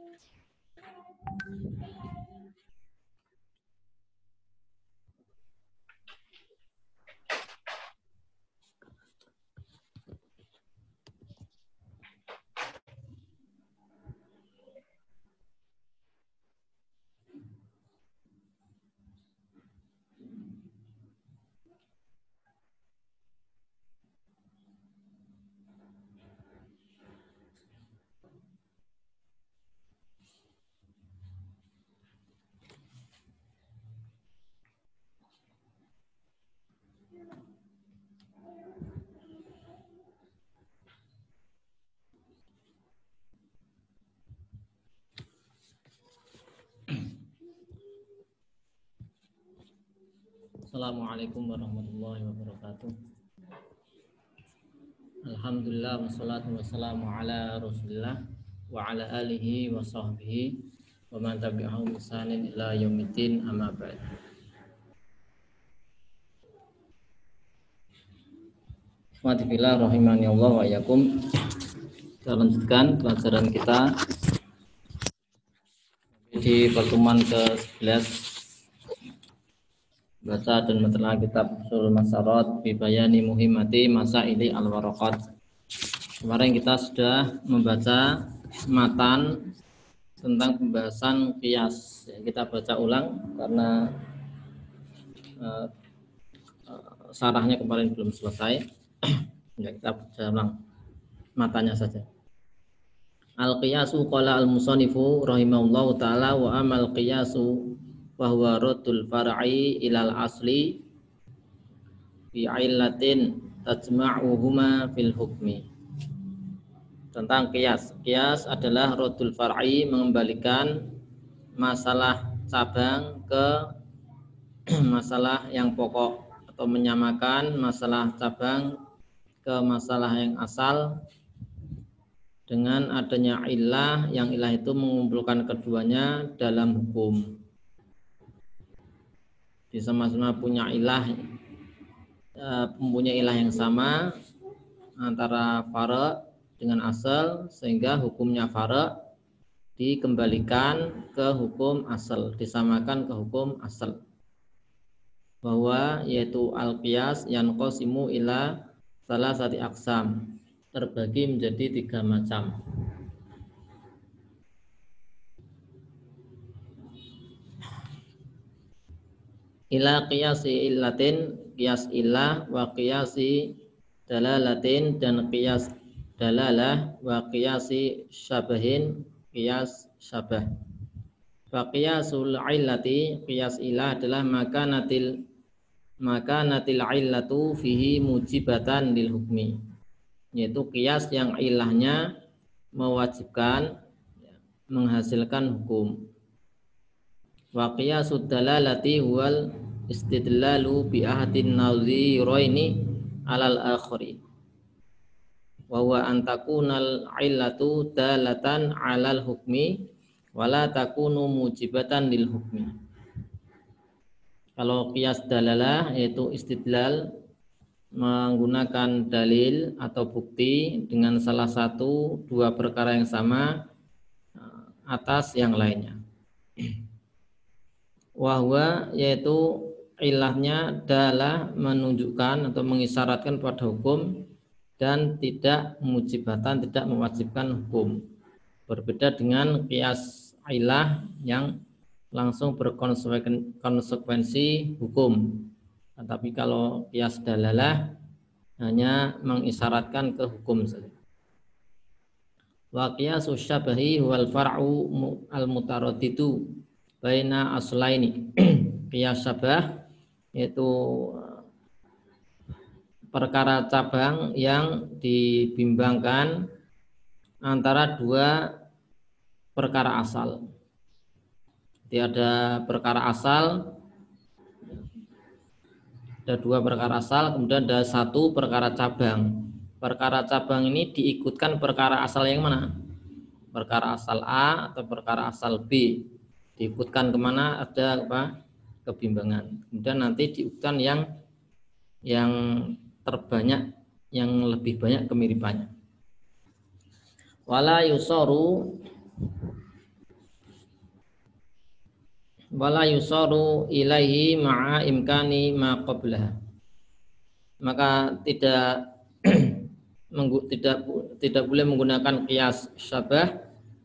Assalamualaikum warahmatullahi wabarakatuh. Alhamdulillah wassalatu wassalamu ala Rasulillah wa ala alihi wa sahbihi wa man tabi'ahum bi ihsanin ila yaumiddin, amma ba'd. Ikhwati fillah rahimani Allah wa iyyakum. Kita lanjutkan pelajaran kita di pertemuan ke-11 baca dan menelaah kitab Ushul Masarat bi bayani muhimmati masaili al-waraqat. Kemarin kita sudah membaca matan tentang pembahasan qiyas. Kita baca ulang karena sarahnya kemarin belum selesai. Ya, kita baca ulang matanya saja. Al-qiyasu qala al-musannifu rahimahullahu ta'ala wa amal qiyasu wa huwa raddul far'i ilal asli bi illatin tajma'uhuma fil hukmi. Tentang qiyas. Qiyas adalah raddul far'i, mengembalikan masalah cabang ke masalah yang pokok, atau menyamakan masalah cabang ke masalah yang asal dengan adanya illah, yang illah itu mengumpulkan keduanya dalam hukum. Di sama-sama punya ilah, mempunyai ilah yang sama antara fara' dengan asal, sehingga hukumnya fara' dikembalikan ke hukum asal, disamakan ke hukum asal. Bahwa yaitu al-qiyas yanqasimu ila salasati aqsam, terbagi menjadi 3 macam. Ila qiyasi illatin, qiyas illah, wa qiyasi dalalatin, dan qiyas dalalah, wa qiyasi syabahin, qiyas syabah. Fa qiyasul illati, qiyas illah adalah makanatil illatu fihi mujibatan lil hukmi, yaitu qiyas yang ilahnya mewajibkan, menghasilkan hukum. Wa qiyasud dalalati huwal istidlalu bi ahadin nadhiraini alal akhari, wa huwa an takunal illatu dalatan alal hukmi wa la takunu mujibatan lil hukmi. Kalau qiyas dalalah yaitu istidlal, menggunakan dalil atau bukti dengan salah satu 2 perkara yang sama atas yang lainnya. Wahwa yaitu ilahnya adalah menunjukkan atau mengisyaratkan pada hukum dan tidak mujibatan, tidak mewajibkan hukum. Berbeda dengan qiyas ilah yang langsung berkonsekuensi hukum. Tapi kalau qiyas dalalah hanya mengisyaratkan ke hukum saja. Wa qiyasus syabahi wal far'u al-mutaraddidu baina aslaini. Qiyas syabah yaitu perkara cabang yang dibimbangkan antara 2 perkara asal. Jadi ada perkara asal, ada 2 perkara asal, kemudian ada 1 perkara cabang. Perkara cabang ini diikutkan perkara asal yang mana? Perkara asal A atau perkara asal B. Diikutkan kemana ada apa? Kebimbangan. Kemudian nanti diikutkan yang terbanyak, yang lebih banyak kemiripannya. Wala yusaru wala yusaru ilaihi ma'a imkani ma qablaha. Maka tidak boleh menggunakan qiyas syabah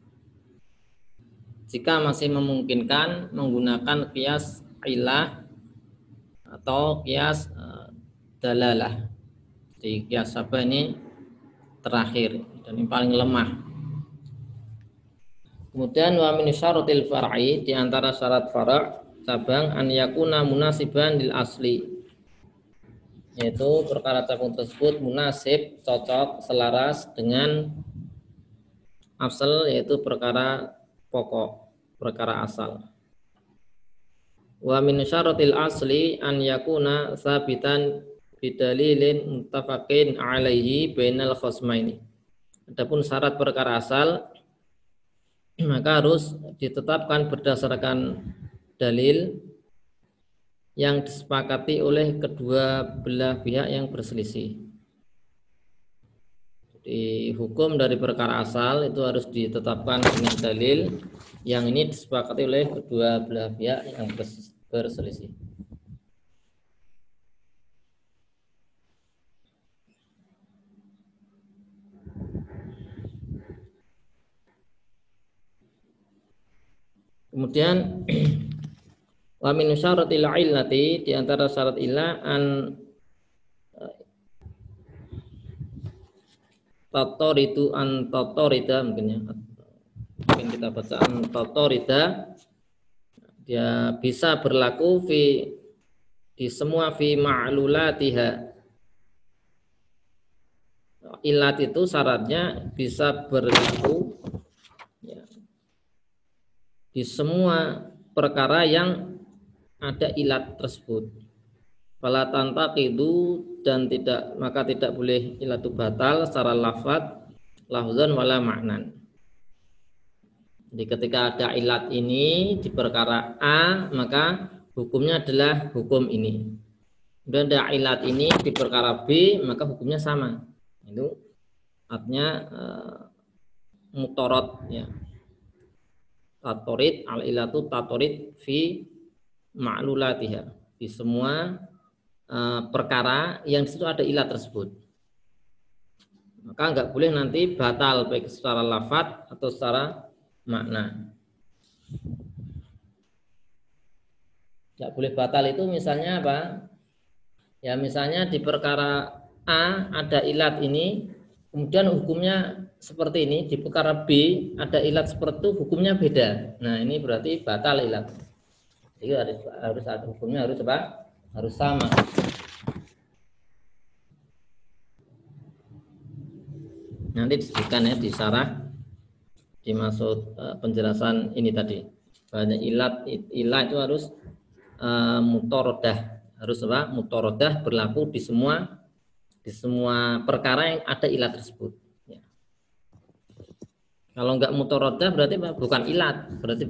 jika masih memungkinkan menggunakan qiyas ilah atau qiyas dalalah. Jadi qiyas syabah ini terakhir dan yang paling lemah. Kemudian wa min syaratil far'i, di antara syarat fara' cabang, an yakuna munasiban lil asli, yaitu perkara cabang tersebut munasib, cocok, selaras dengan asal, yaitu perkara pokok, perkara asal. Wa min syaratil asli an yakuna sabitan bidalilin muttafaqin alaihi bainal khasmaini. Adapun syarat perkara asal maka harus ditetapkan berdasarkan dalil yang disepakati oleh kedua belah pihak yang berselisih. Jadi hukum dari perkara asal itu harus ditetapkan dengan dalil yang ini disepakati oleh kedua belah pihak yang berselisih. Kemudian wa min syaratil illati, di antara syarat illah an tatorida, mungkin kita baca an tatorida, dia bisa berlaku di semua fi ma'lulatiha. Illat itu syaratnya bisa berlaku di semua perkara yang ada ilat tersebut. Fala tantaqidu, dan maka tidak boleh ilat itu batal secara lafaz, lafzan wala ma'nan. Jadi ketika ada ilat ini di perkara A, maka hukumnya adalah hukum ini. Dan ada ilat ini di perkara B, maka hukumnya sama. Itu artinya mutorot, ya. Tatorid al-ilatu tatorid fi ma'lulatiha, di semua perkara yang di situ ada ilat tersebut. Maka enggak boleh nanti batal baik secara lafaz atau secara makna. Enggak boleh batal itu misalnya apa? Ya misalnya di perkara A ada ilat ini, kemudian hukumnya seperti ini, di perkara B ada ilat seperti itu, hukumnya beda. Nah ini berarti batal ilat. Jadi harus ada hukumnya, harus apa? Harus sama. Nanti disebutkan ya di syarah, dimaksud penjelasan ini tadi. Banyak ilat itu harus mutorodah, harus apa? Mutorodah berlaku di semua perkara yang ada ilat tersebut. Kalau enggak mutorodah berarti bukan ilat,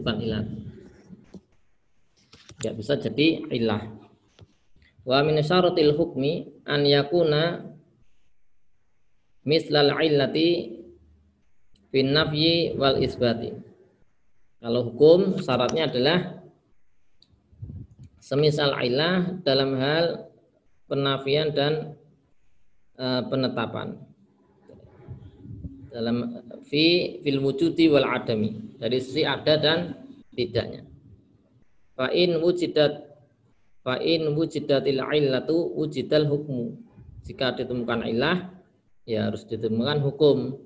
Enggak bisa jadi ilah. Wa min syaratil hukmi an yakuna mislal illati fin nafyi wal isbati. Kalau hukum syaratnya adalah semisal ilah dalam hal penafian dan penetapan. Dalam fil wujudi wal adami, dari sisi ada dan tidaknya. Fa in wujidatil illatu wujidal hukmu. Jika ditemukan ilah, ya harus ditemukan hukum.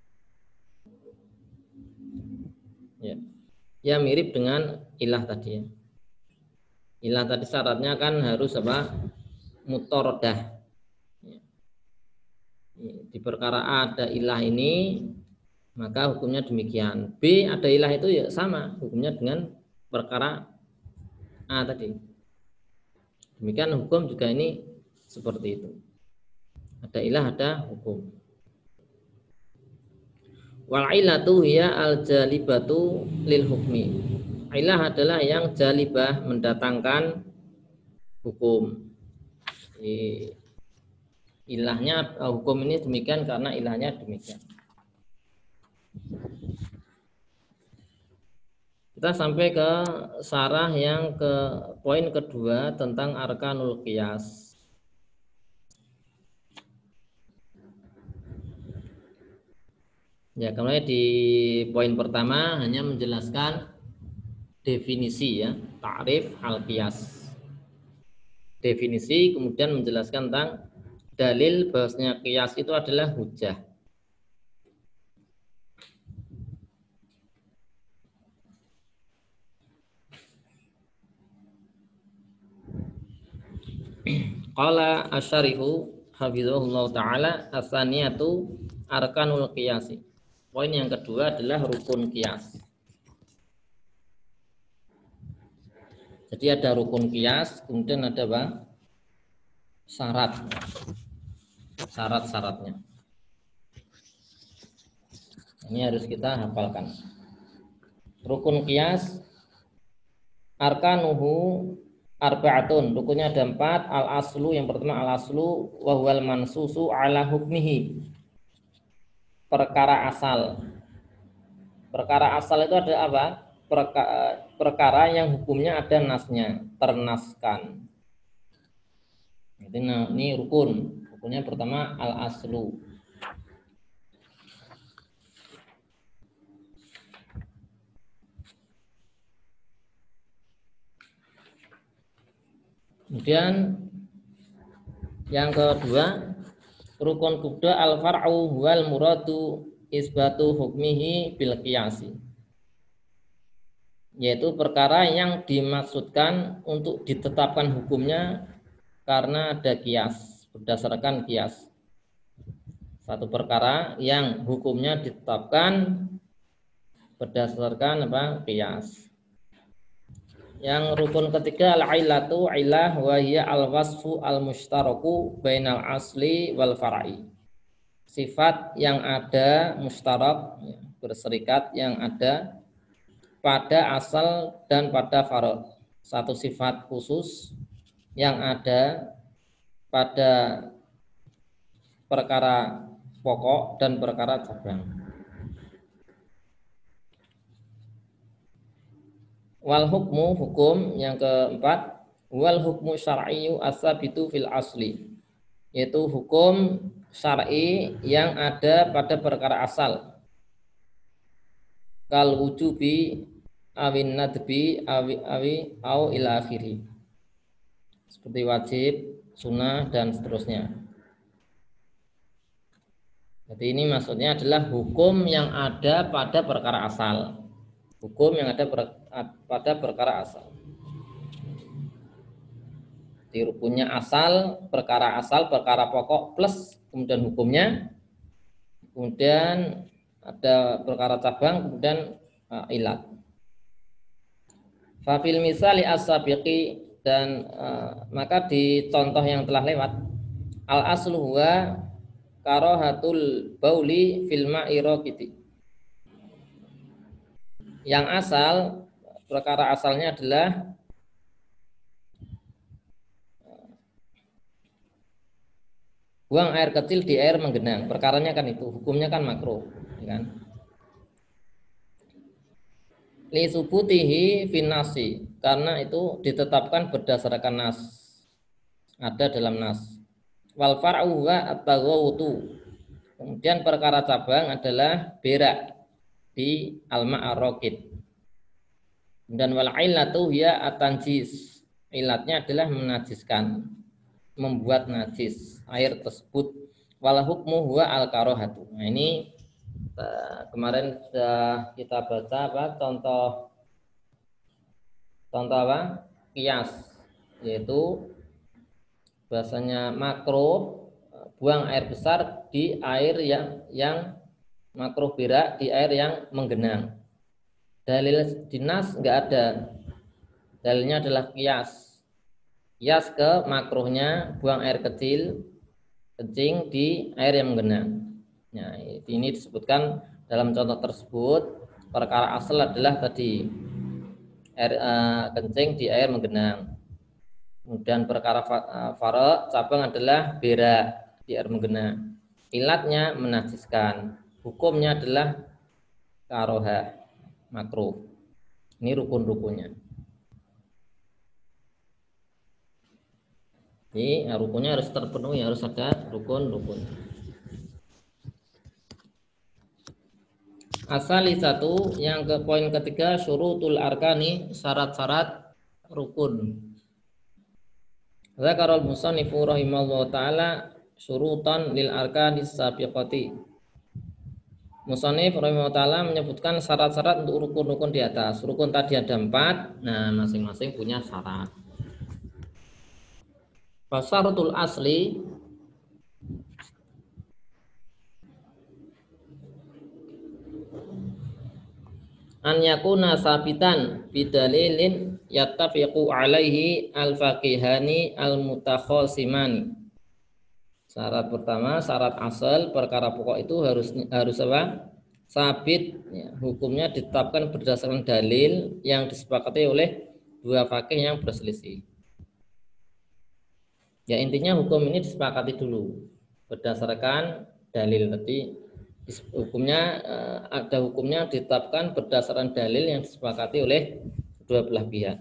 Ya mirip dengan ilah tadi. Ilah tadi syaratnya kan harus apa? Mutorodah. Di perkara A ada ilah ini, maka hukumnya demikian. B ada ilah itu ya sama hukumnya dengan perkara A tadi. Demikian hukum juga ini seperti itu. Ada ilah, ada hukum. Wal ilatu hiya al jalibatu lil hukmi. Ilah adalah yang jalibah, mendatangkan hukum. Ilahnya hukum ini demikian karena ilahnya demikian. Kita sampai ke sarah yang ke poin kedua tentang arkanul qiyas. Ya, kemudian di poin pertama hanya menjelaskan definisi ya, ta'rif al-qiyas. Definisi, kemudian menjelaskan tentang dalil bahwasanya qiyas itu adalah hujjah. Qala asyarihu hafizahullah ta'ala as-saniyatu arkanul qiyasi. Poin yang kedua adalah rukun qiyas. Jadi ada rukun qiyas, kemudian ada apa? Syarat-syaratnya. Ini harus kita hafalkan. Rukun qiyas arkanuhu arba'atun, rukunnya ada 4. Al aslu, yang pertama al aslu wa huwal mansusu ala hukmihi, perkara asal. Perkara asal itu ada apa? Perkara yang hukumnya ada nasnya, ternaskan. Ini rukunnya pertama al aslu. Kemudian yang kedua, rukun kedua al far'u wal muradu isbatu hukmihi bil qiyasi, yaitu perkara yang dimaksudkan untuk ditetapkan hukumnya karena ada qiyas, berdasarkan qiyas. Satu perkara yang hukumnya ditetapkan berdasarkan apa? Qiyas. Yang rukun ketiga al-illatu illah wa hiya al-wasfu al-mushtaraku bainal asli wal far'i. Sifat yang ada mustarak, berserikat yang ada pada asal dan pada far'. Satu sifat khusus yang ada pada perkara pokok dan perkara cabang. Wal hukmu, hukum yang keempat, wal hukmu syar'iyyu as-sabitu fil asli, yaitu hukum syar'i yang ada pada perkara asal. Kal wujubi awin nadbi awi au ila akhiri, seperti wajib, sunnah dan seterusnya. Jadi ini maksudnya adalah hukum yang ada pada perkara asal. Hukum yang ada pada perkara asal. Di rukunnya asal, perkara pokok plus kemudian hukumnya, kemudian ada perkara cabang, kemudian ilat. Fafil misali as-sabiqi, dan maka di contoh yang telah lewat, al aslu huwa karahatul bauli fil ma'i raqiti. Yang asal, perkara asalnya adalah buang air kecil di air menggenang. Perkaranya kan itu, hukumnya kan makruh, kan? Li subutihi fin nasi, karena itu ditetapkan berdasarkan nas, ada dalam nas. Wal far'u wa at-taghawutu. Kemudian perkara cabang adalah berak di al-ma'arokid. Dan wal illatu hiya at-tanjis. Ilatnya adalah menajiskan, membuat najis air tersebut. Wal hukmu huwa al-karahatu. Nah, ini kemarin sudah kita baca apa? Contoh apa? Qiyas, yaitu bahasanya makruh buang air besar di air yang makruh berak di air yang menggenang. Dalil dinas enggak ada. Dalilnya adalah qiyas. Qiyas ke makruhnya buang air kencing di air yang menggenang. Nah, ini disebutkan dalam contoh tersebut, perkara asal adalah tadi air kencing di air menggenang. Kemudian perkara fara' cabang adalah berak di air menggenang. Ilatnya menajiskan. Hukumnya adalah karoha, makruh. Ini rukun-rukunnya. Jadi rukunnya harus terpenuhi, harus ada rukun-rukun. Asali satu, yang ke poin ketiga, syurutul arkani, syarat-syarat rukun. Zakarul musannifu rahimahullah ta'ala syurutan lil arkani sabiqati. Musannif rahimahullah ta'ala menyebutkan syarat-syarat untuk rukun-rukun di atas. Rukun tadi ada 4, nah masing-masing punya syarat. Fasyaratul asli, an yakuna sabitan bidalilin yattafiqu alaihi al-faqihani al-mutakhasimani. Syarat pertama, syarat asal perkara pokok itu harus apa? Sabit, ya, hukumnya ditetapkan berdasarkan dalil yang disepakati oleh dua fakih yang berselisih. Ya intinya hukum ini disepakati dulu berdasarkan dalil. Tadi hukumnya ada hukumnya ditetapkan berdasarkan dalil yang disepakati oleh kedua belah pihak.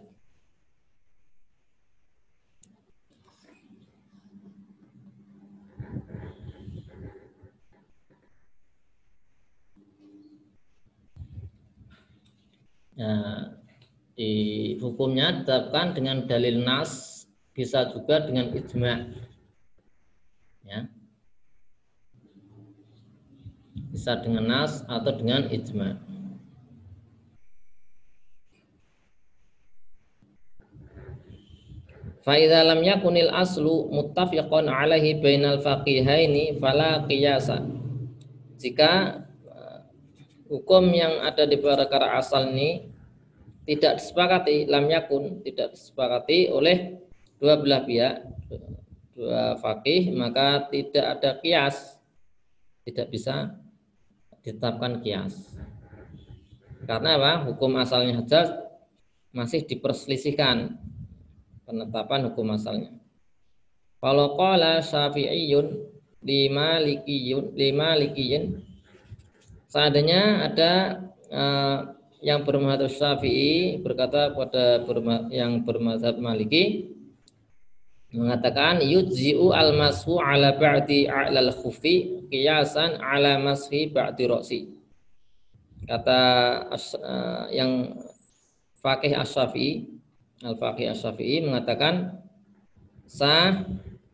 Nah, di hukumnya ditetapkan dengan dalil nas, bisa juga dengan ijma'. Ya. Bisa dengan nas atau dengan ijma'. Fa idza lam yakunil aslu muttafiqan alaihi bainal faqihaini fala qiyasa. Jika hukum yang ada di perkara asal ini tidak disepakati, lam yakun, tidak disepakati oleh dua belah pihak, dua faqih, maka tidak ada qiyas, tidak bisa ditetapkan qiyas. Karena apa? Hukum asalnya saja masih diperselisihkan penetapan hukum asalnya. Kalau qala Syafi'iyun limalikiyyin, seandainya ada yang bermadzhab Syafi'i berkata pada yang bermadzhab Maliki, mengatakan yujzi'u al-mashu ala ba'di a'lal khufi qiyasan ala mashi ba'di ra'si. Kata yang faqih Asy-Syafi'i, al-faqih Asy-Syafi'i mengatakan sah,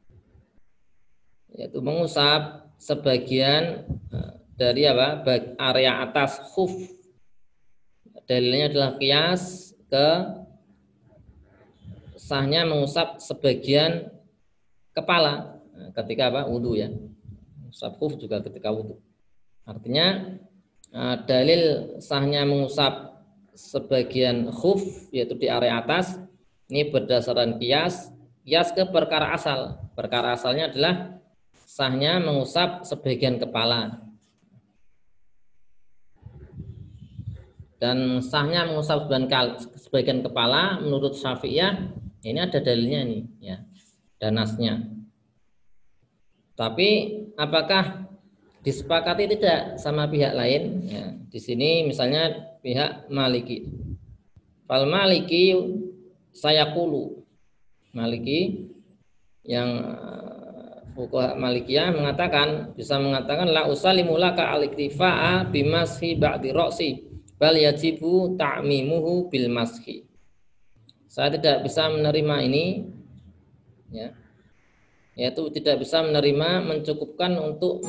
yaitu mengusap sebagian dari apa? Area atas khuf. Dalilnya adalah qiyas ke sahnya mengusap sebagian kepala ketika apa? Wudu, ya. Mengusap khuf juga ketika wudu. Artinya dalil sahnya mengusap sebagian khuf, yaitu di area atas, ini berdasarkan qiyas ke perkara asal. Perkara asalnya adalah sahnya mengusap sebagian kepala. Dan sahnya mengusap sebagian kepala menurut Syafi'iyah ini ada dalilnya nih, ya, dan nasnya. Tapi apakah disepakati tidak sama pihak lain? Ya, di sini misalnya pihak Maliki. Fal Maliki sayaqulu, Maliki yang fuqaha Malikiyah mengatakan, bisa mengatakan la usallimu laka al-iktifa'a bimashi ba'di ra'si bal yajibu ta'mimuhu bil mashi. Saya tidak bisa menerima ini, ya, yaitu tidak bisa menerima mencukupkan untuk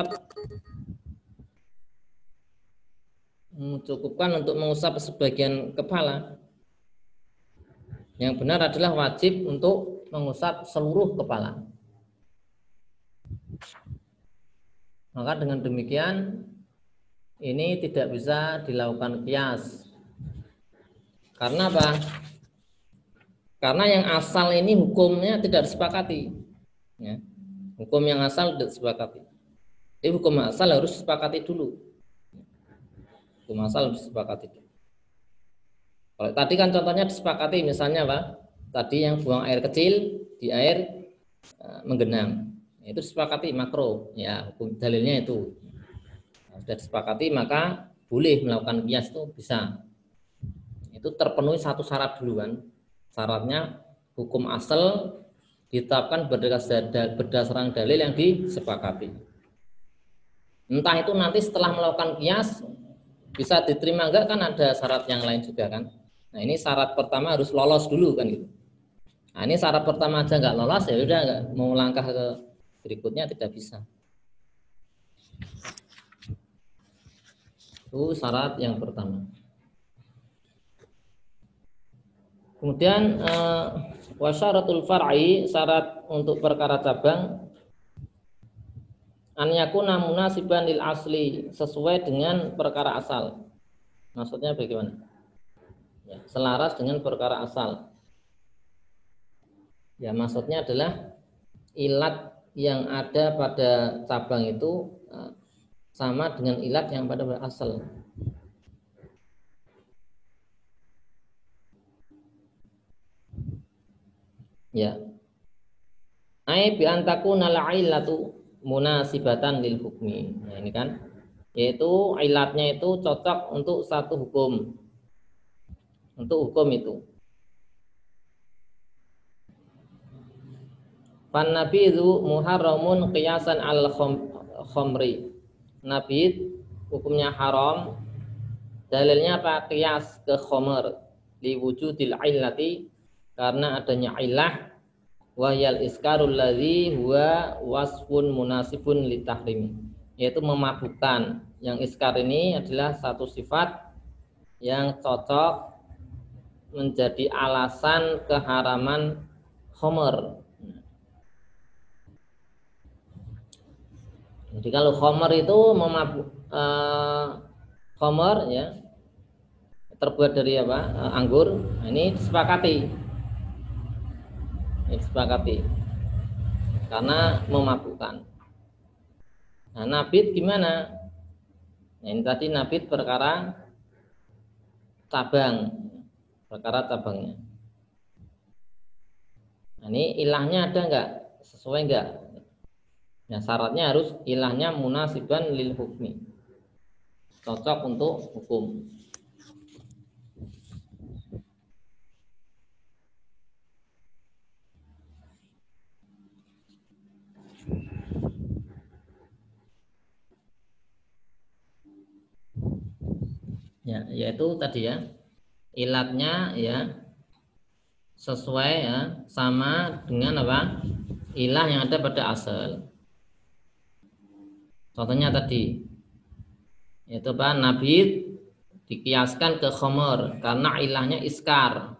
mengusap sebagian kepala. Yang benar adalah wajib untuk mengusap seluruh kepala. Maka dengan demikian ini tidak bisa dilakukan qiyas. Karena apa? Karena yang asal ini hukumnya tidak disepakati, ya. Hukum yang asal tidak disepakati. Jadi hukum asal harus disepakati dulu. Hukum asal harus disepakati dulu. Kalau tadi kan contohnya disepakati, misalnya apa? Tadi yang buang air kecil di air menggenang, itu disepakati makro, ya, hukum dalilnya itu. Sudah disepakati maka boleh melakukan qiyas, itu bisa. itu terpenuhi satu syarat dulu kan. Syaratnya hukum asal ditetapkan berdasarkan dalil yang disepakati. Entah itu nanti setelah melakukan kias bisa diterima enggak, kan ada syarat yang lain juga kan. Nah ini syarat pertama harus lolos dulu kan gitu. Nah ini syarat pertama aja nggak lolos, ya udah nggak mau langkah ke berikutnya tidak bisa. Itu syarat yang pertama. Kemudian wasyaratul far'i, syarat untuk perkara cabang, an yakuna munasiban lil asli, sesuai dengan perkara asal. Maksudnya bagaimana? Ya, selaras dengan perkara asal. Ya, maksudnya adalah ilat yang ada pada cabang itu sama dengan ilat yang pada asal. Ya. Ai bi antakuna al-'illatu munasibatan lil hukmi. Nah, ini kan yaitu ilatnya itu cocok untuk satu hukum. Untuk hukum itu. Fan nabidhu muharramun qiyasan al khamri. Nabid hukumnya haram. Dalilnya apa? Qiyas ke khamr li wujudil illati, karena adanya illah, wahyal iskarul ladzi huwa wasfun munasibun li tahrimi, yaitu memabukkan. Yang iskar ini adalah satu sifat yang cocok menjadi alasan keharaman khamr. Jadi kalau khamr itu memabuk, khamr ya terbuat dari apa? Anggur. Nah, ini disepakati. Disepakati karena memabukkan. Nah, nabid gimana? Nah, ini tadi nabid perkara cabang, perkara cabangnya. Nah, ini ilahnya ada enggak? Sesuai enggak? Nah, syaratnya harus ilahnya munasiban lil hukmi, cocok untuk hukum. Ya, yaitu tadi ya, ilatnya ya sesuai ya, sama dengan apa? Ilah yang ada pada asal. Contohnya tadi yaitu apa? Nabid dikiaskan ke khamr karena ilahnya iskar.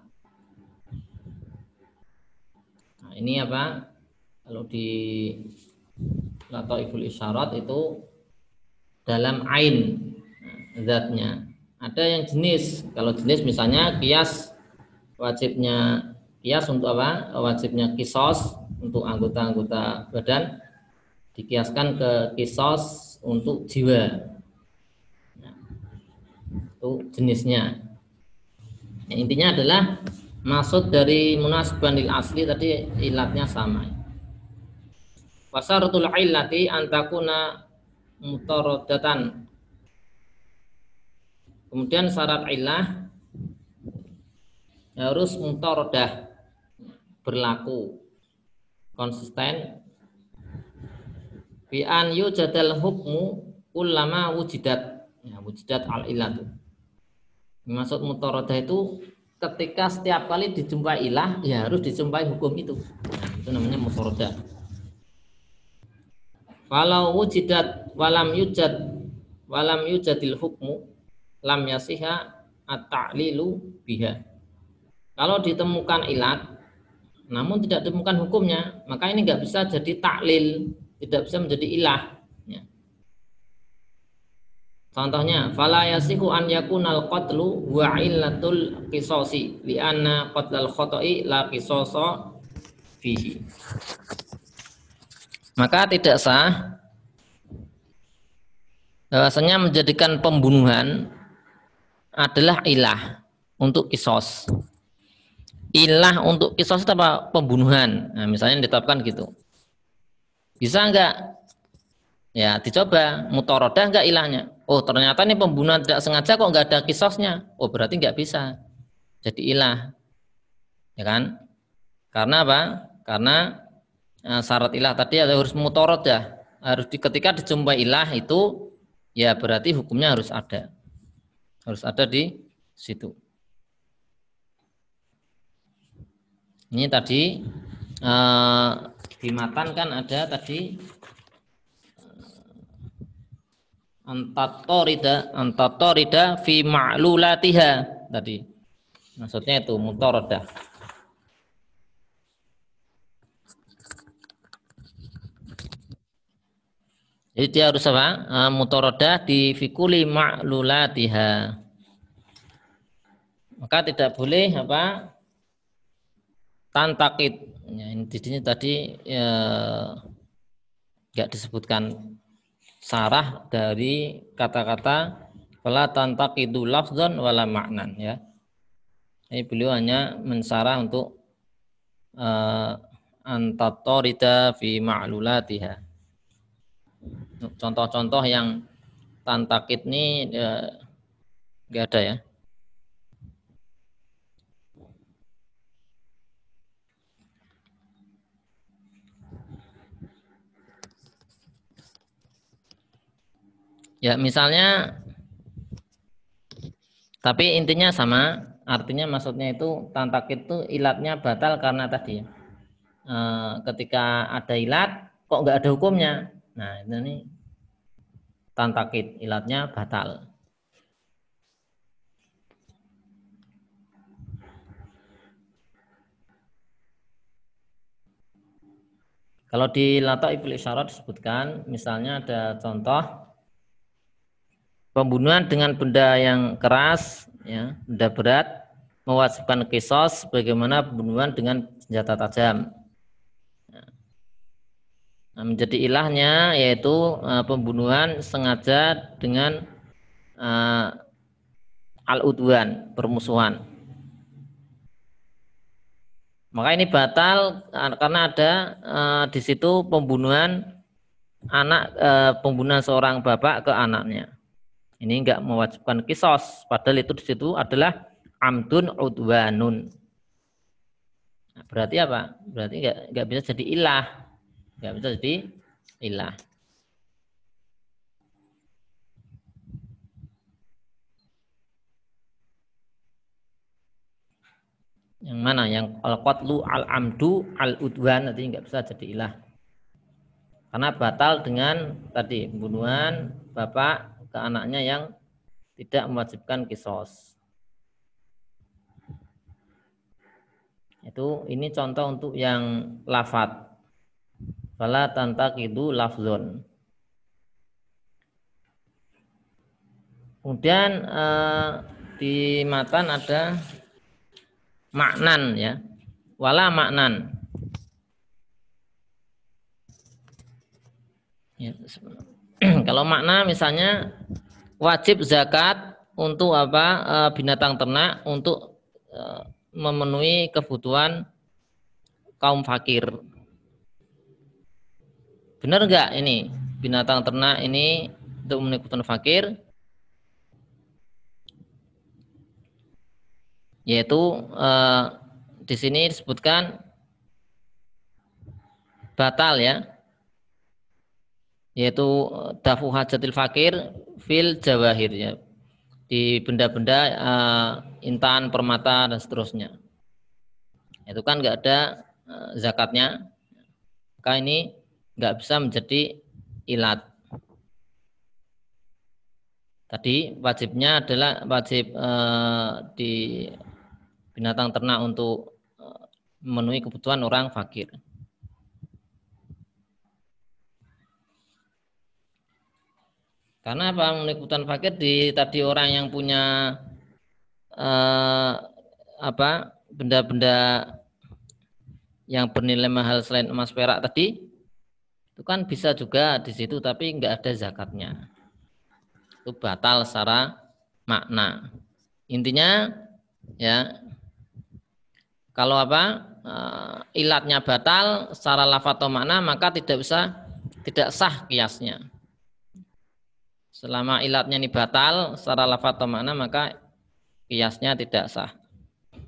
Nah, ini apa? Kalau di Lataiful Isyarat itu dalam ain zatnya. Ada yang jenis. Kalau jenis misalnya kias, wajibnya kias untuk apa? Wajibnya kisos untuk anggota-anggota badan, dikiaskan ke kisos untuk jiwa. Nah, itu jenisnya. Nah, intinya adalah maksud dari munasiban lil asli tadi ilatnya sama. Wasaratul illati antakuna mutaradatan. Kemudian syarat illah harus mutaradah, berlaku konsisten. Bi an yujadal hukmu kullama wujidat. Ya, wujidat al illatu. Maksud mutaradah itu ketika setiap kali dijumpai ilah ya harus dijumpai hukum itu. Nah, itu namanya mutaradah. Walau wujidat walam yujadil hukmu lam yasiha at-ta'lilu biha. Kalau ditemukan ilat namun tidak ditemukan hukumnya, maka ini nggak bisa jadi taklil, tidak bisa menjadi ilah ya. Contohnya fala yasihu an yakunal qatlu wa illatul qisasi li anna qatlal khata'i la qisasa fihi. Maka tidak sah bahwasanya menjadikan pembunuhan adalah ilah untuk kisos. Ilah untuk kisos itu apa? Pembunuhan. Nah, misalnya ditetapkan gitu. Bisa enggak? Ya, dicoba mutaradah enggak ilahnya. Oh, ternyata ini pembunuhan tidak sengaja kok enggak ada kisosnya. Oh, berarti enggak bisa. jadi ilah, ya kan? Karena apa? Karena syarat ilah tadi harus mutorot ya, harus ketika dijumpai ilah itu ya berarti hukumnya harus ada di situ. Ini tadi di matan kan ada tadi antatorida fi ma'lulatiha tadi. Maksudnya itu mutorodah. Jadi dia harus apa? Mutorodah di fikuli ma'lulatiha. Maka tidak boleh apa? Tantakid. Ya, ini di sini tadi ya, nggak disebutkan sarah dari kata-kata wala tantaqidu lafzan wala ma'nan ya. Ini beliau hanya mensarah untuk antatorida fi ma'lulatiha. Contoh-contoh yang tantakid ini nggak ada ya. Ya misalnya, tapi intinya sama, artinya maksudnya itu tantakid itu ilatnya batal karena tadi ketika ada ilat kok nggak ada hukumnya. Nah ini tantakid ilatnya batal. Kalau di Lataiful Isyarat disebutkan, misalnya ada contoh pembunuhan dengan benda yang keras, ya, benda berat, mewajibkan qisas bagaimana pembunuhan dengan senjata tajam. Nah, menjadi ilahnya yaitu pembunuhan sengaja dengan al-udwan, permusuhan. Maka ini batal karena ada di situ pembunuhan pembunuhan seorang bapak ke anaknya. Ini enggak mewajibkan qisas, padahal itu di situ adalah amdun udwanun. Nah, berarti apa? Berarti enggak bisa jadi ilah. Enggak bisa jadi ilah. Yang mana? Yang al-qatlu al-amdu al-udwan nanti enggak bisa jadi ilah. Karena batal dengan tadi pembunuhan bapak ke anaknya yang tidak mewajibkan qisas. Ini contoh untuk yang lafat. Fala tantaqidu lafzun. Kemudian di matan ada maknan ya. Wala maknan. Ya, kalau makna misalnya wajib zakat untuk apa? Binatang ternak untuk memenuhi kebutuhan kaum fakir. Benar enggak ini binatang ternak ini untuk memenuhi kebutuhan fakir? Yaitu di sini disebutkan batal ya, yaitu dafu hajatil fakir fil jawahir ya, di benda-benda intan, permata dan seterusnya. Itu kan nggak ada zakatnya, maka ini nggak bisa menjadi ilat. Tadi wajibnya adalah wajib di binatang ternak untuk memenuhi kebutuhan orang fakir. Karena apa? Memenuhi kebutuhan fakir di tadi orang yang punya benda-benda yang bernilai mahal selain emas perak tadi, itu kan bisa juga di situ tapi nggak ada zakatnya. Itu batal secara makna. Intinya ya, kalau ilatnya batal secara lafaz atau makna, maka tidak sah kiasnya. Selama ilatnya ini batal secara lafaz atau makna, maka kiasnya tidak sah.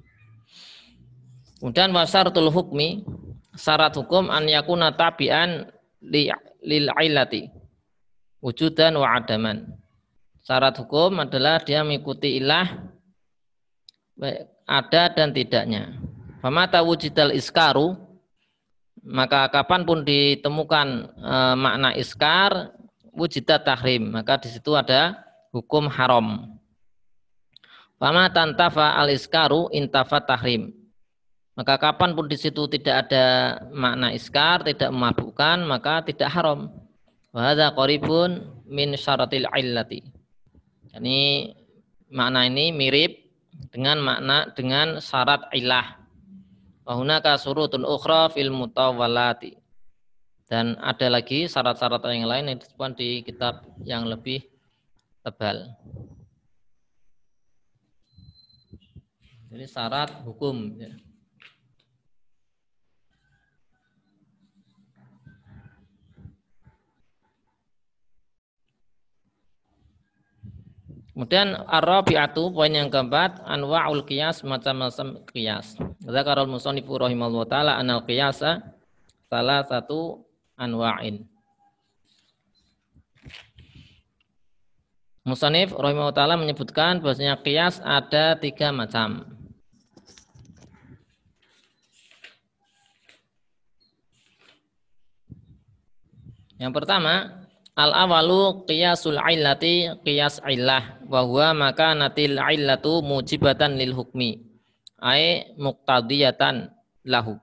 Kemudian wasaratul hukmi, syarat hukum an yakuna tabi'an lil illati wujudan wa adaman. Syarat hukum adalah dia mengikuti ilah ada dan tidaknya. Famata wujidal iskaru, maka kapanpun ditemukan makna iskar, wujidat tahrim, maka di situ ada hukum haram. Fama tantafa al iskaru intafa tahrim. Maka kapanpun di situ tidak ada makna iskar, tidak memabukkan, maka tidak haram. Wa hadza qaribun min syaratil illati. Ini makna ini mirip dengan makna dengan syarat ilah. Wa hunaka surutun ukhra fil mutawwalati. Dan ada lagi syarat-syarat yang lain yang disebutkan di kitab yang lebih tebal. Jadi syarat hukum. Ya. Kemudian ar-rabi'atu, poin yang keempat, anwa'ul qiyas, macam-macam qiyas. Zakarul musannifu rahimahullah ta'ala anal qiyasa salah satu anwa'in. Musannif rahimahullah ta'ala menyebutkan bahwasanya qiyas ada 3 macam. Yang pertama, al-awalu qiyasul illati qiyas illah wa huwa makanatil illatu mujibatan lil hukmi ay muqtadiyatan lahu.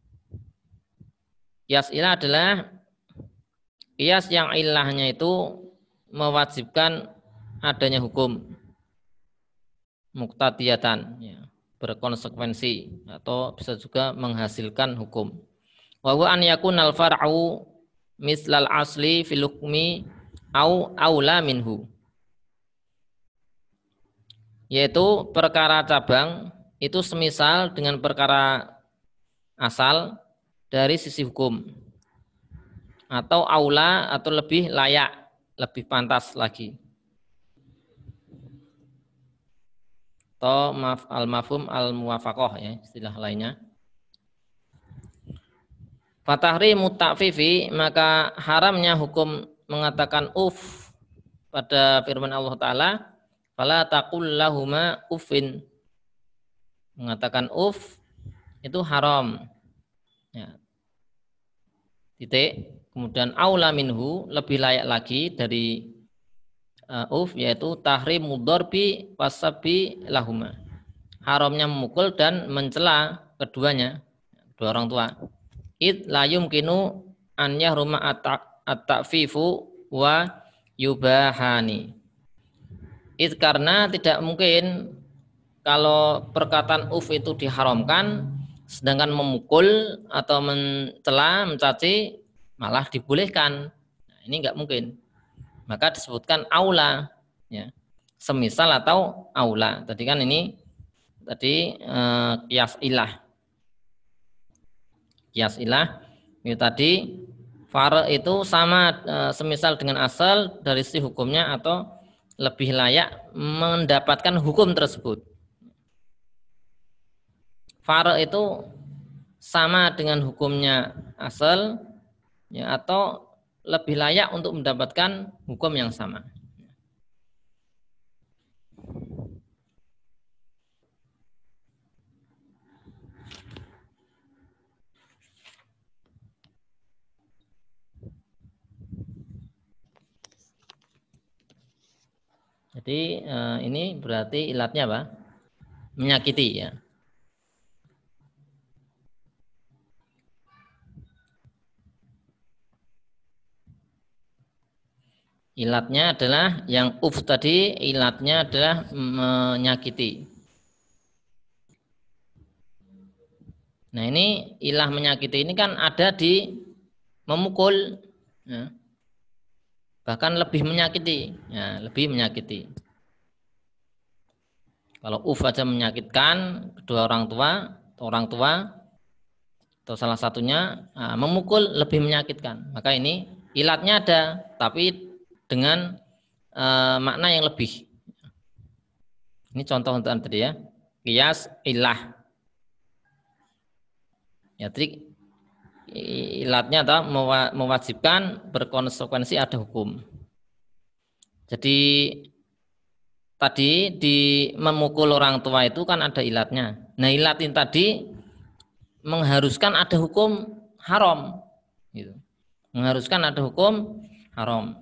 Qiyas illah adalah qiyas yang illahnya itu mewajibkan adanya hukum, muqtadiyatan, ya, berkonsekuensi atau bisa juga menghasilkan hukum. Wa huwa an yakunal far'u mislal asli fil hukmi au aula minhu, yaitu perkara cabang itu semisal dengan perkara asal dari sisi hukum, atau aula atau lebih layak, lebih pantas lagi, atau al-mafhum al-muwafaqah, ya, istilah lainnya. Fatahrimu ta'fifi, maka haramnya hukum mengatakan pada firman Allah Ta'ala, fala taqul lahuma uffin, mengatakan itu haram, ya. Titik. Kemudian aula minhu, lebih layak lagi dari yaitu tahrimu darbi wasabi lahuma, haramnya memukul dan mencela keduanya, kedua orang tua. Id la yumkinu an yahruma at-ta'fifu wa yubahani. Id karena tidak mungkin kalau perkataan itu diharamkan sedangkan memukul atau mencela, mencaci malah dibolehkan. Nah, ini enggak mungkin. Maka disebutkan aula, ya. Semisal atau aula. Tadi kan ini qiyas ilah. Qiyas ilah itu tadi far itu sama semisal dengan asal dari sisi hukumnya atau lebih layak mendapatkan hukum tersebut. Far itu sama dengan hukumnya asal, ya, atau lebih layak untuk mendapatkan hukum yang sama. Jadi ini berarti ilatnya apa? Menyakiti, ya. Ilatnya adalah yang tadi, ilatnya adalah menyakiti. Nah, ini ilah menyakiti ini kan ada di memukul, ya. Bahkan lebih menyakiti, ya, lebih menyakiti. Kalau aja menyakitkan kedua orang tua atau salah satunya, memukul lebih menyakitkan. Maka ini ilatnya ada, tapi dengan makna yang lebih. Ini contoh untuk tadi, ya, qiyas ilah. Ya, trik ilatnya atau mewajibkan berkonsekuensi ada hukum. Jadi tadi di memukul orang tua itu kan ada ilatnya. Nah, ilat ini tadi mengharuskan ada hukum haram gitu. Mengharuskan ada hukum haram.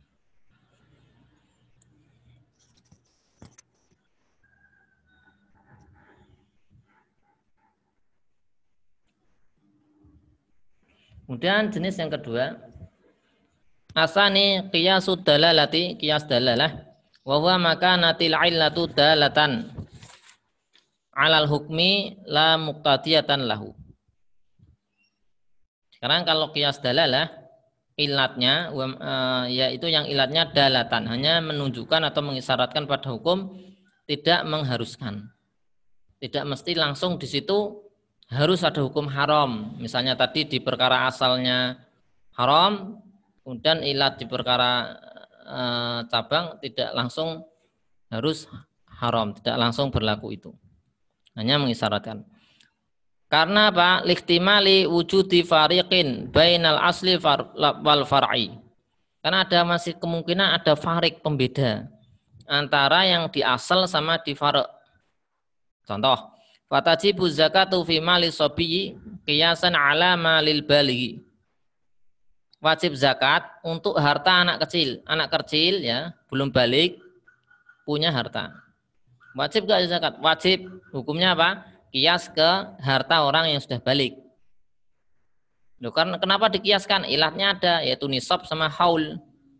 Kemudian jenis yang kedua, asani qiyasud dalalati, qiyas dalalah, wa huwa makanatil illatu dalatan alal hukmi la muqtadiyatan lahu. Sekarang kalau qiyas dalalah, ilatnya yaitu yang ilatnya dalatan, hanya menunjukkan atau mengisyaratkan pada hukum, tidak mengharuskan. Tidak mesti langsung di situ harus ada hukum haram. Misalnya tadi di perkara asalnya haram, kemudian ilat di perkara cabang tidak langsung harus haram, tidak langsung berlaku itu. Hanya mengisyaratkan. Karena apa? Lihtimali wujudi fariqin bainal asli wal far'i. Karena ada masih kemungkinan ada farik pembeda antara yang di asal sama di far'. Contoh, fatajibu zakatu fi mali sobiyi qiyasan ala malil balighi. Wajib zakat untuk harta anak kecil. Anak kecil ya, belum balik, punya harta. Wajib gak zakat? Wajib. Hukumnya apa? Kias ke harta orang yang sudah balik. Loh, karena kenapa dikiaskan? Ilatnya ada, yaitu nisab sama haul.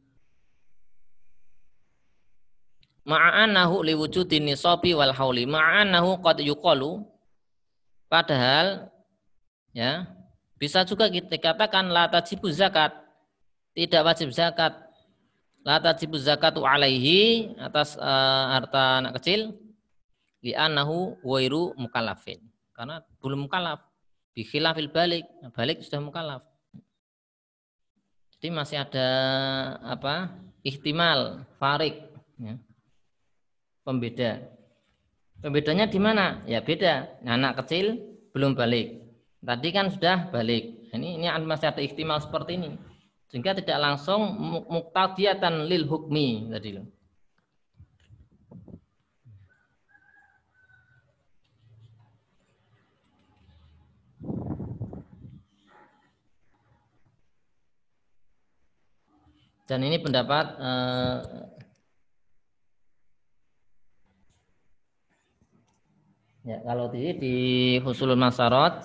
Ma'anahu liwujudi nisabi wal hauli. Ma'anahu qad yuqalu. Padahal ya, bisa juga kita katakan la tajibu zakat. Tidak wajib zakat. La tajibu zakatu alaihi atas harta anak kecil. Li'annahu wairu mukallafin. Karena belum mukallaf. Bi khilafil balik. Balik sudah mukallaf. Jadi masih ada apa? Ihtimal, farik, ya. Pembeda. Pembedanya di mana? Ya beda. Anak kecil belum balik. Tadi kan sudah balik. Ini masih ada ihtimal seperti ini. Sehingga tidak langsung muqtadiyatan lil hukmi tadi loh. Dan ini pendapat ya, kalau di Husulul Masarot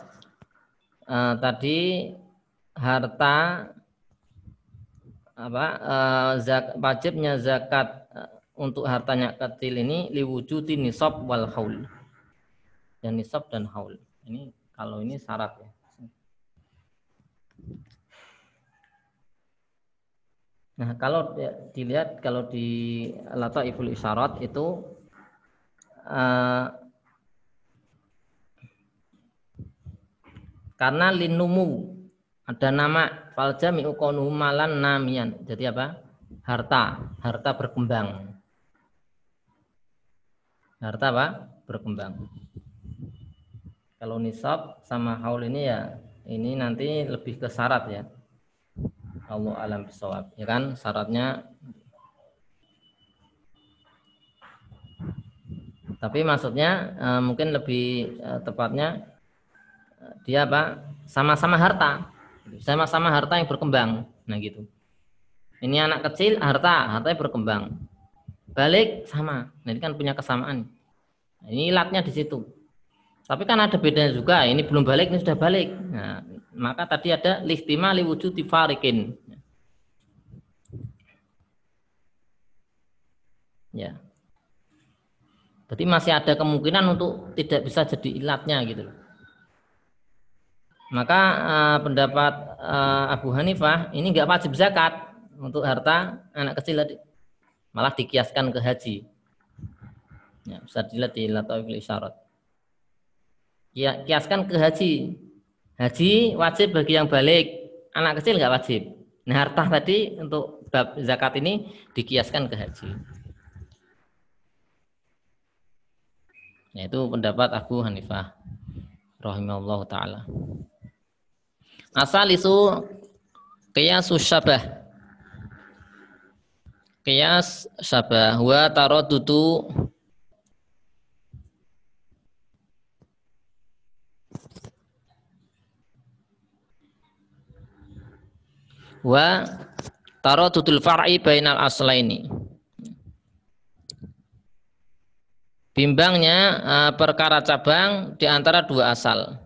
tadi harta apa wajibnya zakat untuk hartanya kecil ini liwujudi nisab wal haul. Dan nisab dan haul. Ini kalau ini syarat ya. Nah, kalau dilihat kalau di Lataiful Isyarat itu karena linumu ada nama faljami'u qawnuhu malan namian. Jadi apa? Harta berkembang. Harta apa? Berkembang. Kalau nisab sama haul ini ya ini nanti lebih ke syarat ya. Allah alam bisawab, ya kan syaratnya. Tapi maksudnya mungkin lebih tepatnya dia apa? Sama-sama harta yang berkembang. Nah gitu. Ini anak kecil hartanya berkembang. Balik sama. Nah ini kan punya kesamaan. Nah, ini ilatnya di situ. Tapi kan ada bedanya juga. Ini belum balik, ini sudah balik. Nah, maka tadi ada lihtimali wujudi fariqin. Ya. Berarti masih ada kemungkinan untuk tidak bisa jadi ilatnya gitu. Maka pendapat Abu Hanifah ini nggak wajib zakat untuk harta anak kecil tadi. Malah dikiaskan ke haji. Ya, bisa dilihat di Lataiful Isyarat. Ya, kiaskan ke haji. Haji wajib bagi yang balik, anak kecil nggak wajib. Nah, harta tadi untuk bab zakat ini dikiaskan ke haji. Nah, itu pendapat Abu Hanifah rahimahullah taala. Asal isu qiyasus syabah. Qiyas syabah wa taraddudu wa taraddudul far'i bainal aslaini. Bimbangnya perkara cabang di antara dua asal.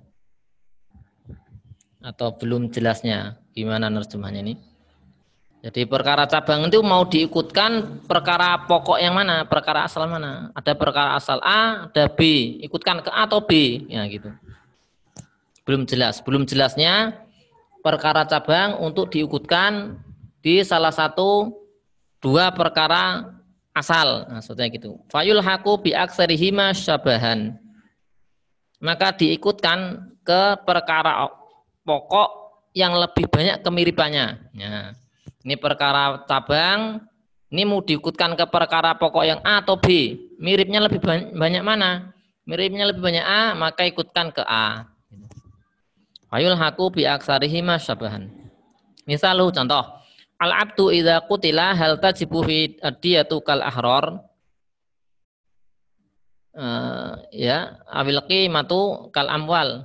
Atau belum jelasnya gimana nerjemahnya ini. Jadi perkara cabang itu mau diikutkan perkara pokok yang mana, perkara asal mana. Ada perkara asal A, ada B, ikutkan ke A atau B, ya gitu. Belum jelas, belum jelasnya perkara cabang untuk diikutkan di salah satu dua perkara asal, maksudnya gitu. Fayul haku bi aksarihima syabahan. Maka diikutkan ke perkara pokok yang lebih banyak kemiripannya. Ya. Ini perkara cabang, ini mau diikutkan ke perkara pokok yang A atau B. Miripnya lebih banyak mana? Miripnya lebih banyak A, maka ikutkan ke A. Fayul haku bi aksarihima syabahan. Misalnya contoh, al-abdu idza qutila hal tajibu fi adiyatu kal ahrar. Ya, awil qimatu kal amwal.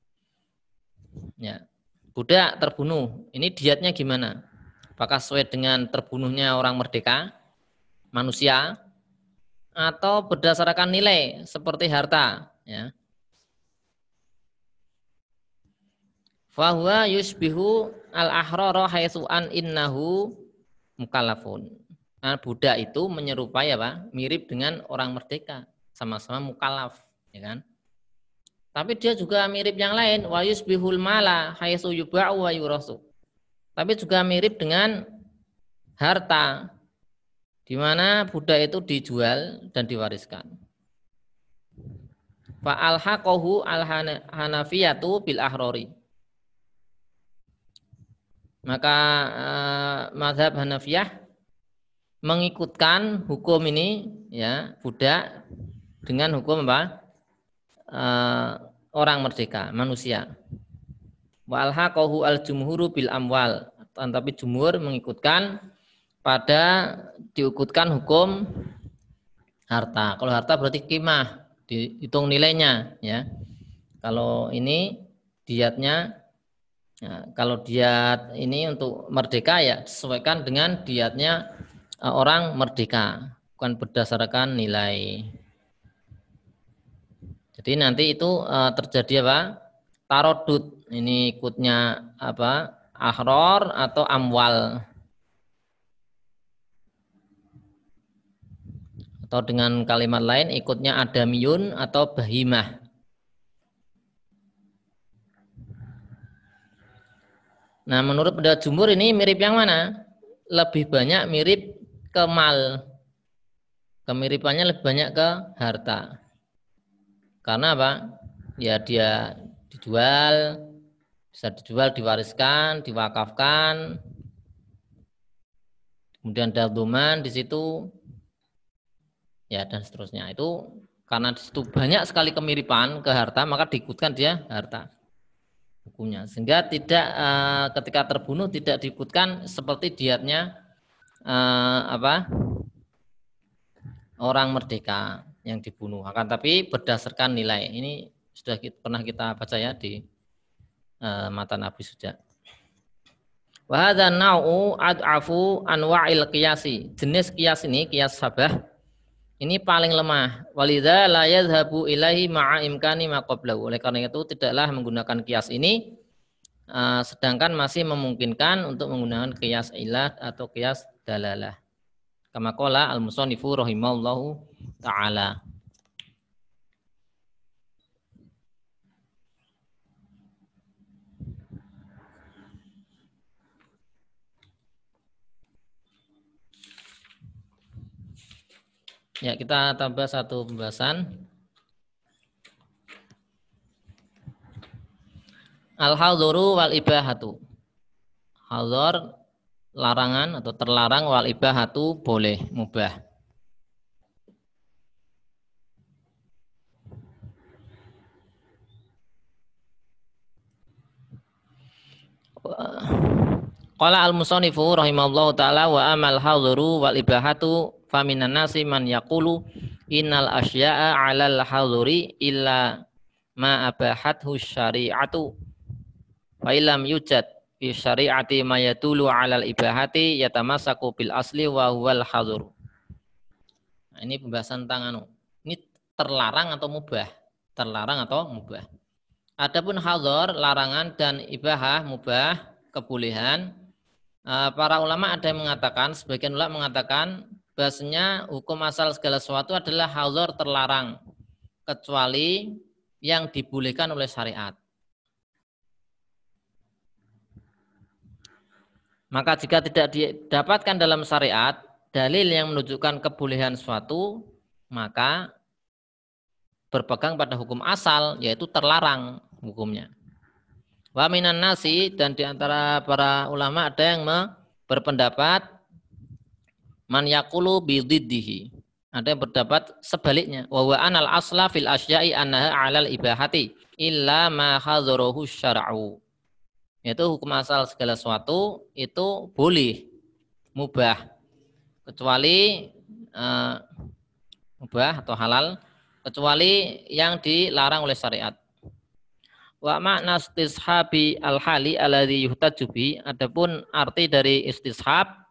Ya. Budak terbunuh, ini diatnya gimana? Apakah sesuai dengan terbunuhnya orang merdeka, manusia, atau berdasarkan nilai seperti harta? Ya. Fahuwa yusbihu al-ahrara haitsu an innahu mukallafun. Nah, budak itu menyerupai apa? Mirip dengan orang merdeka, sama-sama mukallaf, ya kan? Tapi dia juga mirip yang lain, wa yusbihul mala haitsu yuba'u wa yurasu. Tapi juga mirip dengan harta, di mana budak itu dijual dan diwariskan. Fa alhaqahu al-hanafiyatu bil ahrori. Maka mazhab Hanafiyah mengikutkan hukum ini, ya, budak dengan hukum apa? Orang merdeka, manusia. Wa alhaqahu al-jumhuru bil amwal. Tapi jumhur mengikutkan pada diikutkan hukum harta. Kalau harta berarti qimah, dihitung nilainya, ya. Kalau ini diatnya, ya, kalau diat ini untuk merdeka ya disesuaikan dengan diatnya orang merdeka, bukan berdasarkan nilai. Jadi nanti itu terjadi apa? Tarodud. Ini ikutnya apa? Ahror atau amwal. Atau dengan kalimat lain ikutnya adamiyun atau bahimah. Nah, menurut pendapat jumhur ini mirip yang mana? Lebih banyak mirip ke mal. Kemiripannya lebih banyak ke harta. Karena apa? Ya dia dijual, bisa dijual, diwariskan, diwakafkan. Kemudian ada doman di situ. Ya, dan seterusnya. Itu karena di situ banyak sekali kemiripan ke harta, maka diikutkan dia harta hukumnya. Sehingga tidak ketika terbunuh tidak diikutkan seperti diatnya orang merdeka yang dibunuh. Akan tapi berdasarkan nilai. Ini sudah pernah kita baca ya di matan Abi Suja. Wa hadza nau'u ad'afu anwa'il qiyasi. Jenis qiyas ini, qiyas sabah, ini paling lemah. Walidza la yadhhabu ilaihi ma'a imkani ma qablahu. Oleh karena itu tidaklah menggunakan qiyas ini sedangkan masih memungkinkan untuk menggunakan qiyas ilah atau qiyas dalalah. Kama qala al-musannifu rahimallahu taala. Ya, kita tambah satu pembahasan. Al-hadzuru wal ibahatu. Hadzar larangan atau terlarang, wal ibahatu boleh, mubah. Qala al-musannifu rahimallahu taala wa amal hadhuru wal ibahatu faminan nasi man yaqulu innal asya'a 'alal hadhuri illa ma abahathu syari'atu fa illam yujad fi syari'ati ma yadulu 'alal ibahati yatamassaku bil asli wa huwal hadhur. Nah, ini pembahasan tentang ini terlarang atau mubah? Terlarang atau mubah? Adapun hadhar larangan dan ibahah mubah kebolehan. Para ulama ada yang mengatakan, sebagian ulama mengatakan bahasanya hukum asal segala sesuatu adalah hadhar terlarang kecuali yang dibolehkan oleh syariat. Maka jika tidak didapatkan dalam syariat dalil yang menunjukkan kebolehan suatu, maka berpegang pada hukum asal, yaitu terlarang hukumnya. Wa minan nasi, dan diantara para ulama ada yang berpendapat man yaqulu bididdihi, ada yang berpendapat sebaliknya, wa anal asla fil asya'i annaha 'alal ibahati illa ma hadzarahu syar'u, yaitu hukum asal segala sesuatu itu boleh mubah kecuali mubah atau halal kecuali yang dilarang oleh syariat. Wa makna istishabi al-hali alladhi yuhtaju bi, adapun arti dari istishabul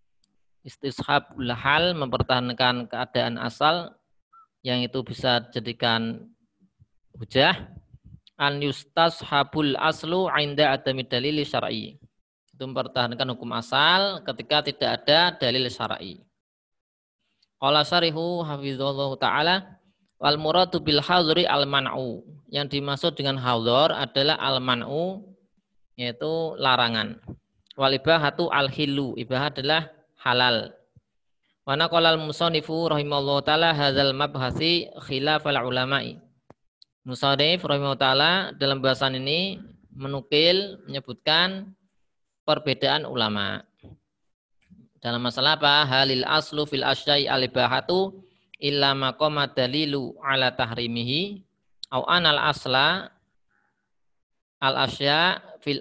hal, mempertahankan keadaan asal yang itu bisa dijadikan hujah, an yustashabul aslu 'inda adami dalil syar'i, itu mempertahankan hukum asal ketika tidak ada dalil syar'i. Qala syarihu hafizallahu taala wal muradu bil hadhri al man'u, yang dimaksud dengan hadhar adalah al man'u, yaitu larangan. Wal ibahatu al hilu, ibahah adalah halal. Wa naqala al musannifu rahimallahu taala hadzal mabhasi khilaf al ulama'i. Musannif rahimallahu taala dalam bahasan ini menyebutkan perbedaan ulama. Dalam masalah apa? Halil aslu fil asya'i al ibahatu illa maqama dalilu ala tahrimihi au anal asla al asya fil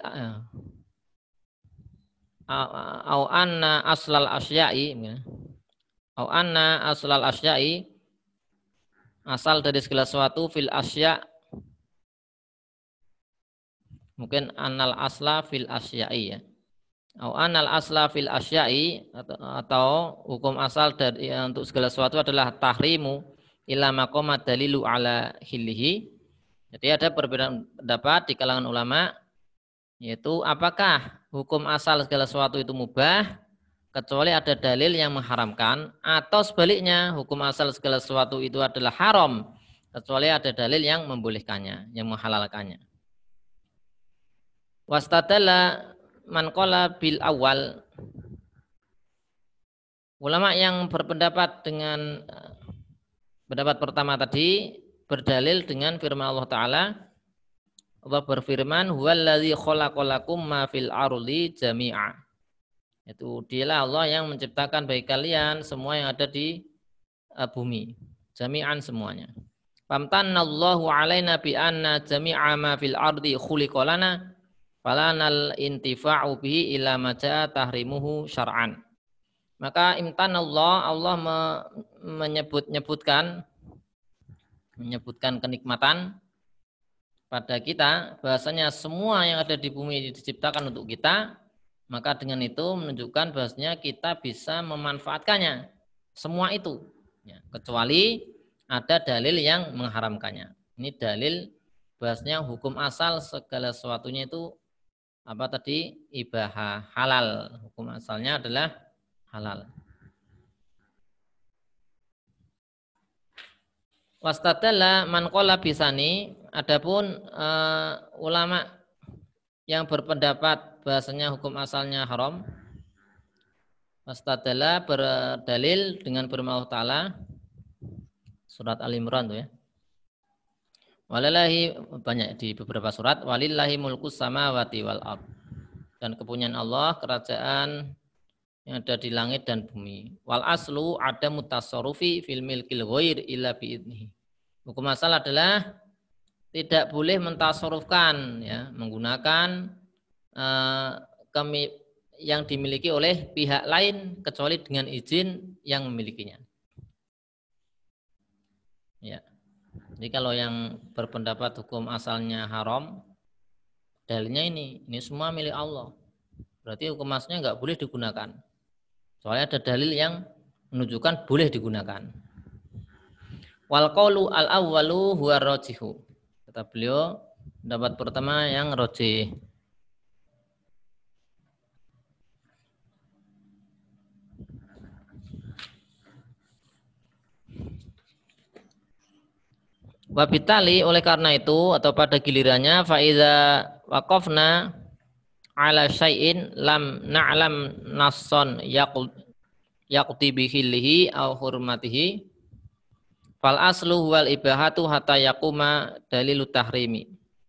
au anna aslal asya'i au anna aslal asya'i, asal dari segala sesuatu, fil asya, mungkin anal asla fil asya'i ya, au anal asla fil asya'i, atau hukum asal dari untuk segala sesuatu adalah tahrimu illa maqama dalilu ala hillihi. Jadi ada perbedaan pendapat di kalangan ulama, yaitu apakah hukum asal segala sesuatu itu mubah kecuali ada dalil yang mengharamkan, atau sebaliknya hukum asal segala sesuatu itu adalah haram kecuali ada dalil yang membolehkannya, yang menghalalkannya. Wastadalla man qala bil awal, ulama yang berpendapat dengan pendapat pertama tadi berdalil dengan firman Allah Ta'ala. Allah berfirman, huwallazi khalaqalakum ma fil ardi jami'a, itu dialah Allah yang menciptakan bagi kalian semua yang ada di bumi, jami'an semuanya. Famtanallahu alaina bi anna jami'a ma fil ardi khuliqa lana falanal intifa'u bihi illa ma ja'a tahrimuhu syar'an. Maka imtanallah, Allah menyebutkan kenikmatan pada kita, bahasanya semua yang ada di bumi diciptakan untuk kita, maka dengan itu menunjukkan bahasanya kita bisa memanfaatkannya semua itu ya, kecuali ada dalil yang mengharamkannya. Ini dalil bahasanya hukum asal segala sesuatunya itu apa tadi? Ibahah, halal. Hukum asalnya adalah halal. Wastadalla man qala bisani, adapun ulama yang berpendapat bahasanya hukum asalnya haram, wastadalla berdalil dengan firman Allah Ta'ala surat Al-Imran tuh ya. Walillahi, banyak di beberapa surat, walillahi mulkus samawati wal ard, dan kepunyaan Allah kerajaan yang ada di langit dan bumi. Wal aslu ada mutasarrufi fil milkil ghair illa biidnihi. Hukum asal adalah tidak boleh mentasarrufkan ya, menggunakan yang dimiliki oleh pihak lain kecuali dengan izin yang memilikinya. Ya. Jadi kalau yang berpendapat hukum asalnya haram, dalilnya ini semua milik Allah. Berarti hukum asalnya nggak boleh digunakan. Soalnya ada dalil yang menunjukkan boleh digunakan. Wal qaulu al awwalu huwa rajihu. Kata beliau, pendapat pertama yang rajih. Wabitali oleh karena itu atau pada gilirannya faiza waqafna ala syai'in lam na'lam nasson yaqti bihillihi au hurmatihi fal aslu wal ibahatu hatta yaquma dalilut tahrimi.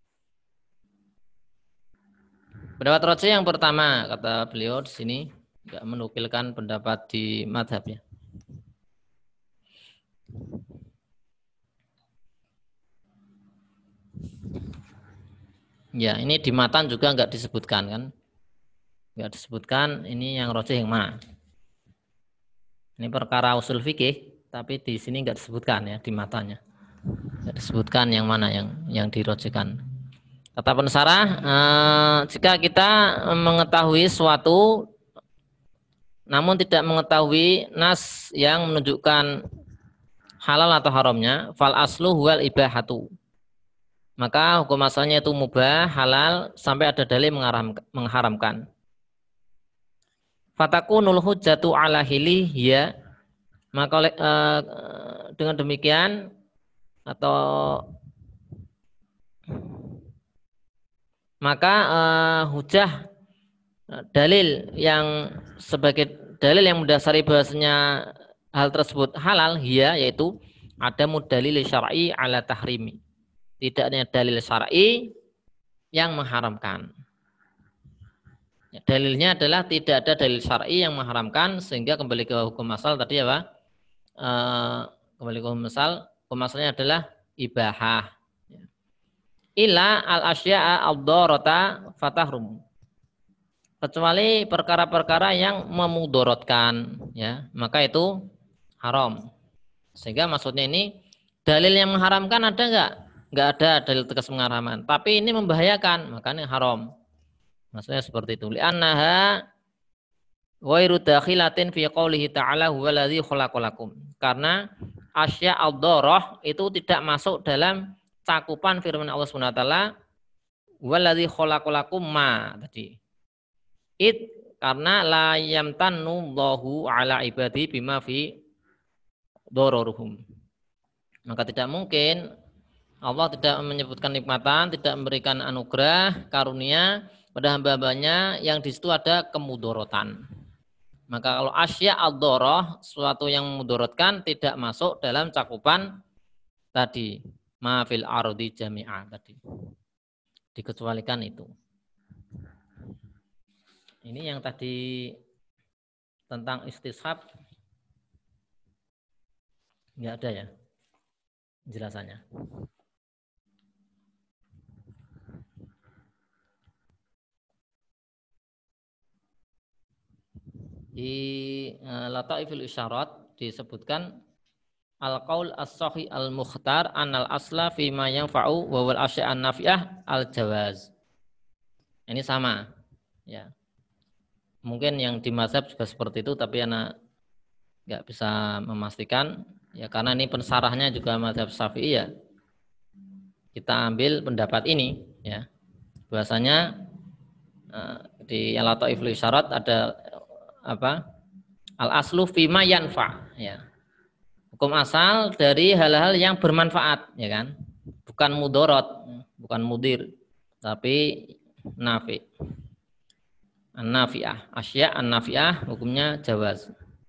Pendapat rajih yang pertama, kata beliau di sini enggak menukilkan pendapat di mazhabnya. Ya, ini di matan juga enggak disebutkan kan? Enggak disebutkan ini yang rajih yang mana. Ini perkara usul fikih, tapi di sini enggak disebutkan ya di matanya. Enggak disebutkan yang mana yang dirajihkan. Kata pensarah, jika kita mengetahui suatu namun tidak mengetahui nas yang menunjukkan halal atau haramnya, fal aslu huwal ibahatu. Maka hukum asalnya itu mubah, halal sampai ada dalil mengharamkan. Fatakunul hujjatu ala hilih ya. Maka dengan demikian atau maka hujah dalil yang sebagai dalil yang mendasari bahasanya hal tersebut halal ya, yaitu ada mudalil syar'i ala tahrimi. Tidak ada dalil syar'i yang mengharamkan. Dalilnya adalah tidak ada dalil syar'i yang mengharamkan, sehingga kembali ke hukum asal tadi apa? Kembali ke hukum asalnya adalah ibahah. Illa al-asya'a ad-darata fatahrum. Kecuali perkara-perkara yang memudorotkan, ya, maka itu haram. Sehingga maksudnya ini dalil yang mengharamkan ada enggak? Enggak ada dalil tegas mengharamkan. Tapi ini membahayakan, makanya haram. Maksudnya seperti itu. Li'annaha ghairu dakhilatin fi qoulihi ta'ala huwallazi khalaqalakum. Karena asya ad-darah itu tidak masuk dalam cakupan firman Allah Subhanahu wa taala huwallazi khalaqalakum ma tadi. Karena la yamtannu Allahu ala ibadi bima fi dororuhum. Maka tidak mungkin Allah tidak menyebutkan nikmatan, tidak memberikan anugerah, karunia pada hamba-hambanya yang di situ ada kemudorotan. Maka kalau asya ad-darah, sesuatu yang memudorotkan tidak masuk dalam cakupan tadi ma fil ardi jami'ah tadi. Dikecualikan itu. Ini yang tadi tentang istishab enggak ada ya penjelasannya. Di Lataiful Isyarat disebutkan al-qaul as-sahih al-mukhtar anal asla fi ma yanfa'u wa wal asya'an nafi'ah al-jawaz. Ini sama ya. Mungkin yang di mazhab juga seperti itu, tapi anak enggak bisa memastikan ya, karena ini pensarahnya juga mazhab Syafi'i ya. Kita ambil pendapat ini ya. Bahasanya di Lataiful Isyarat ada apa? Al-aslu fima yanfa ya. Hukum asal dari hal-hal yang bermanfaat ya kan. Bukan mudorot, bukan mudir, tapi nafi. An-nafi'ah, asya an-nafi'ah hukumnya jawaz.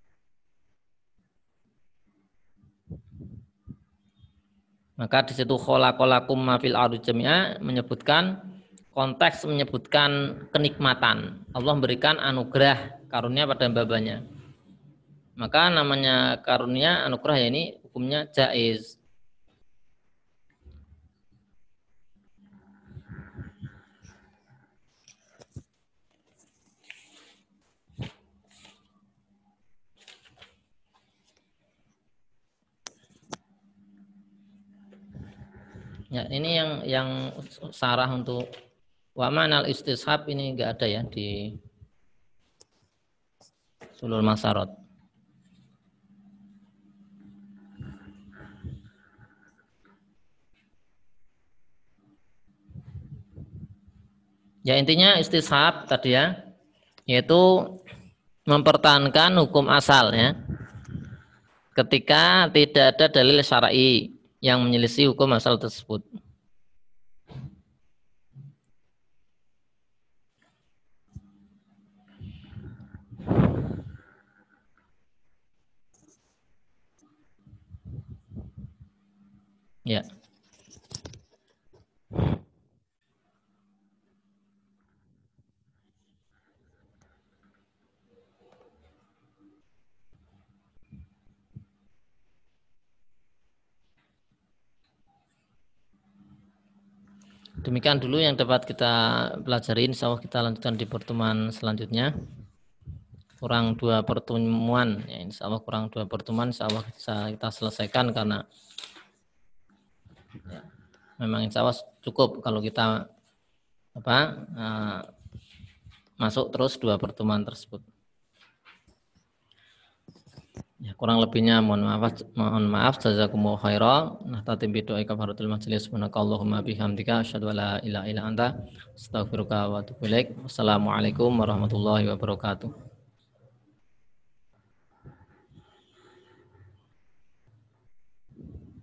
Maka di situ khalaqalakum ma fil ardi jami'a menyebutkan konteks, menyebutkan kenikmatan. Allah memberikan anugerah karunia pada hamba-hambanya. Maka namanya karunia anugerah ya, ini hukumnya jaiz. Ya, ini yang sarah untuk wa ma'nal istishab ini enggak ada ya di Sulul Masarot. Ya intinya istishab tadi ya, yaitu mempertahankan hukum asal ya. Ketika tidak ada dalil syar'i yang menyelisih hukum asal tersebut. Ya. Demikian dulu yang dapat kita pelajari. Insya Allah kita lanjutkan di pertemuan selanjutnya. Kurang 2 pertemuan, ya, insya Allah kurang 2 pertemuan, insya Allah bisa kita selesaikan karena ya, memang insya Allah cukup kalau kita masuk terus 2 pertemuan tersebut. Ya, kurang lebihnya mohon maaf jazakumullahu khairan. Nah, tatim bidoa kafaratul majelis subhanakallahumma bihamdika asyhadu an la ilaha illa anta astaghfiruka wa atubu ilaik. Wassalamualaikum warahmatullahi wabarakatuh.